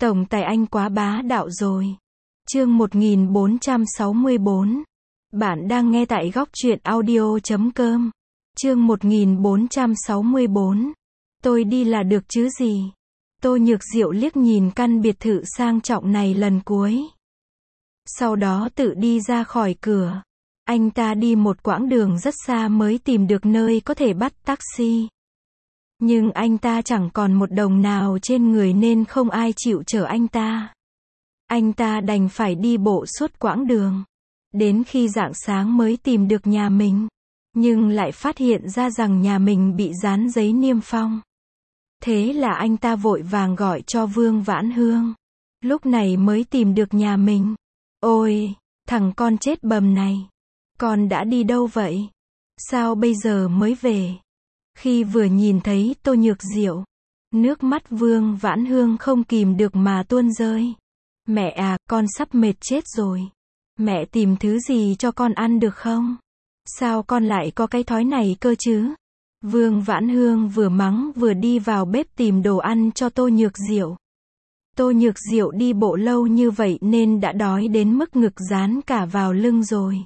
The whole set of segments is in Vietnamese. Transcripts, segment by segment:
Tổng tài anh quá bá đạo rồi. Chương 1464. Bạn đang nghe tại góc truyện audio.com. Chương 1464. Tôi đi là được chứ gì. Tô Nhược Diệu liếc nhìn căn biệt thự sang trọng này lần cuối. Sau đó tự đi ra khỏi cửa. Anh ta đi một quãng đường rất xa mới tìm được nơi có thể bắt taxi. Nhưng anh ta chẳng còn một đồng nào trên người nên không ai chịu chở anh ta. Anh ta đành phải đi bộ suốt quãng đường. Đến khi rạng sáng mới tìm được nhà mình. Nhưng lại phát hiện ra rằng nhà mình bị dán giấy niêm phong. Thế là anh ta vội vàng gọi cho Vương Vãn Hương. Lúc này mới tìm được nhà mình. Ôi, thằng con chết bầm này. Con đã đi đâu vậy? Sao bây giờ mới về? Khi vừa nhìn thấy Tô Nhược Diệu, nước mắt Vương Vãn Hương không kìm được mà tuôn rơi. Mẹ à, con sắp mệt chết rồi. Mẹ tìm thứ gì cho con ăn được không? Sao con lại có cái thói này cơ chứ? Vương Vãn Hương vừa mắng vừa đi vào bếp tìm đồ ăn cho Tô Nhược Diệu. Tô Nhược Diệu đi bộ lâu như vậy nên đã đói đến mức ngực dán cả vào lưng rồi.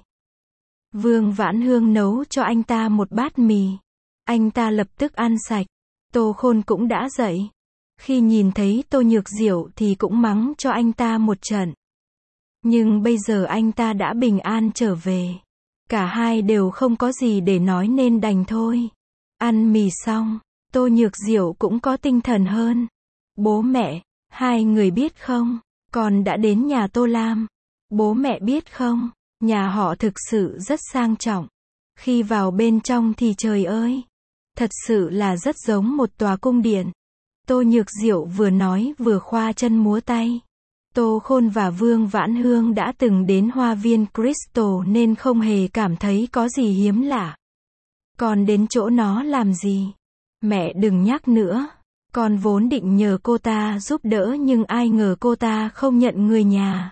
Vương Vãn Hương nấu cho anh ta một bát mì. Anh ta lập tức ăn sạch. Tô Khôn cũng đã dậy. Khi nhìn thấy Tô Nhược Diệu thì cũng mắng cho anh ta một trận. Nhưng bây giờ anh ta đã bình an trở về. Cả hai đều không có gì để nói nên đành thôi. Ăn mì xong, Tô Nhược Diệu cũng có tinh thần hơn. Bố mẹ, hai người biết không? Con đã đến nhà Tô Lam. Bố mẹ biết không? Nhà họ thực sự rất sang trọng. Khi vào bên trong thì trời ơi! Thật sự là rất giống một tòa cung điện. Tô Nhược Diệu vừa nói vừa khoa chân múa tay. Tô Khôn và Vương Vãn Hương đã từng đến hoa viên Crystal nên không hề cảm thấy có gì hiếm lạ. Con đến chỗ nó làm gì? Mẹ đừng nhắc nữa. Con vốn định nhờ cô ta giúp đỡ nhưng ai ngờ cô ta không nhận người nhà.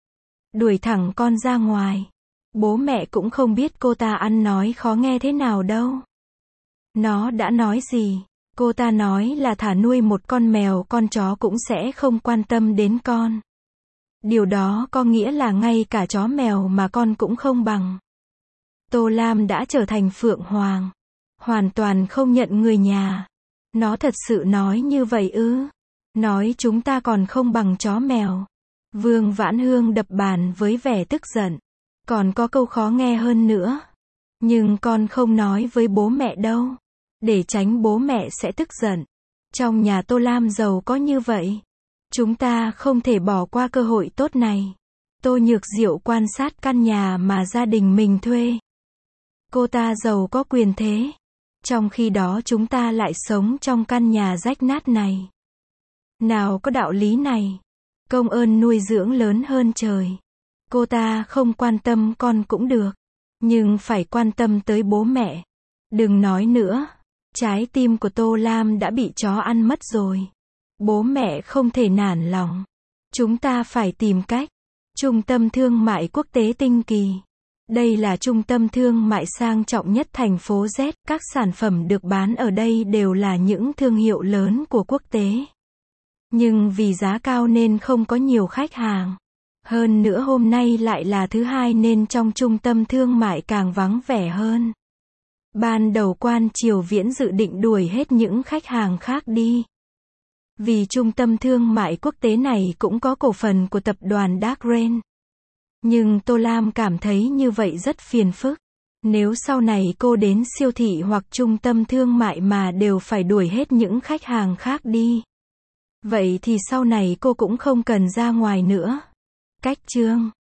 Đuổi thẳng con ra ngoài. Bố mẹ cũng không biết cô ta ăn nói khó nghe thế nào đâu. Nó đã nói gì? Cô ta nói là thả nuôi một con mèo con chó cũng sẽ không quan tâm đến con. Điều đó có nghĩa là ngay cả chó mèo mà con cũng không bằng. Tô Lam đã trở thành Phượng Hoàng. Hoàn toàn không nhận người nhà. Nó thật sự nói như vậy ư? Nói chúng ta còn không bằng chó mèo. Vương Vãn Hương đập bàn với vẻ tức giận. Còn có câu khó nghe hơn nữa. Nhưng con không nói với bố mẹ đâu. Để tránh bố mẹ sẽ tức giận. Trong nhà Tô Lam giàu có như vậy. Chúng ta không thể bỏ qua cơ hội tốt này. Tô Nhược Diệu quan sát căn nhà mà gia đình mình thuê. Cô ta giàu có quyền thế. Trong khi đó chúng ta lại sống trong căn nhà rách nát này. Nào có đạo lý này. Công ơn nuôi dưỡng lớn hơn trời. Cô ta không quan tâm con cũng được. Nhưng phải quan tâm tới bố mẹ. Đừng nói nữa. Trái tim của Tô Lam đã bị chó ăn mất rồi. Bố mẹ không thể nản lòng. Chúng ta phải tìm cách. Trung tâm thương mại quốc tế Tinh Kỳ. Đây là trung tâm thương mại sang trọng nhất thành phố Z. Các sản phẩm được bán ở đây đều là những thương hiệu lớn của quốc tế. Nhưng vì giá cao nên không có nhiều khách hàng. Hơn nữa hôm nay lại là thứ hai nên trong trung tâm thương mại càng vắng vẻ hơn. Ban đầu Quan Triều Viễn dự định đuổi hết những khách hàng khác đi. Vì trung tâm thương mại quốc tế này cũng có cổ phần của tập đoàn Dark Rain. Nhưng Tô Lam cảm thấy như vậy rất phiền phức. Nếu sau này cô đến siêu thị hoặc trung tâm thương mại mà đều phải đuổi hết những khách hàng khác đi. Vậy thì sau này cô cũng không cần ra ngoài nữa. Cách chương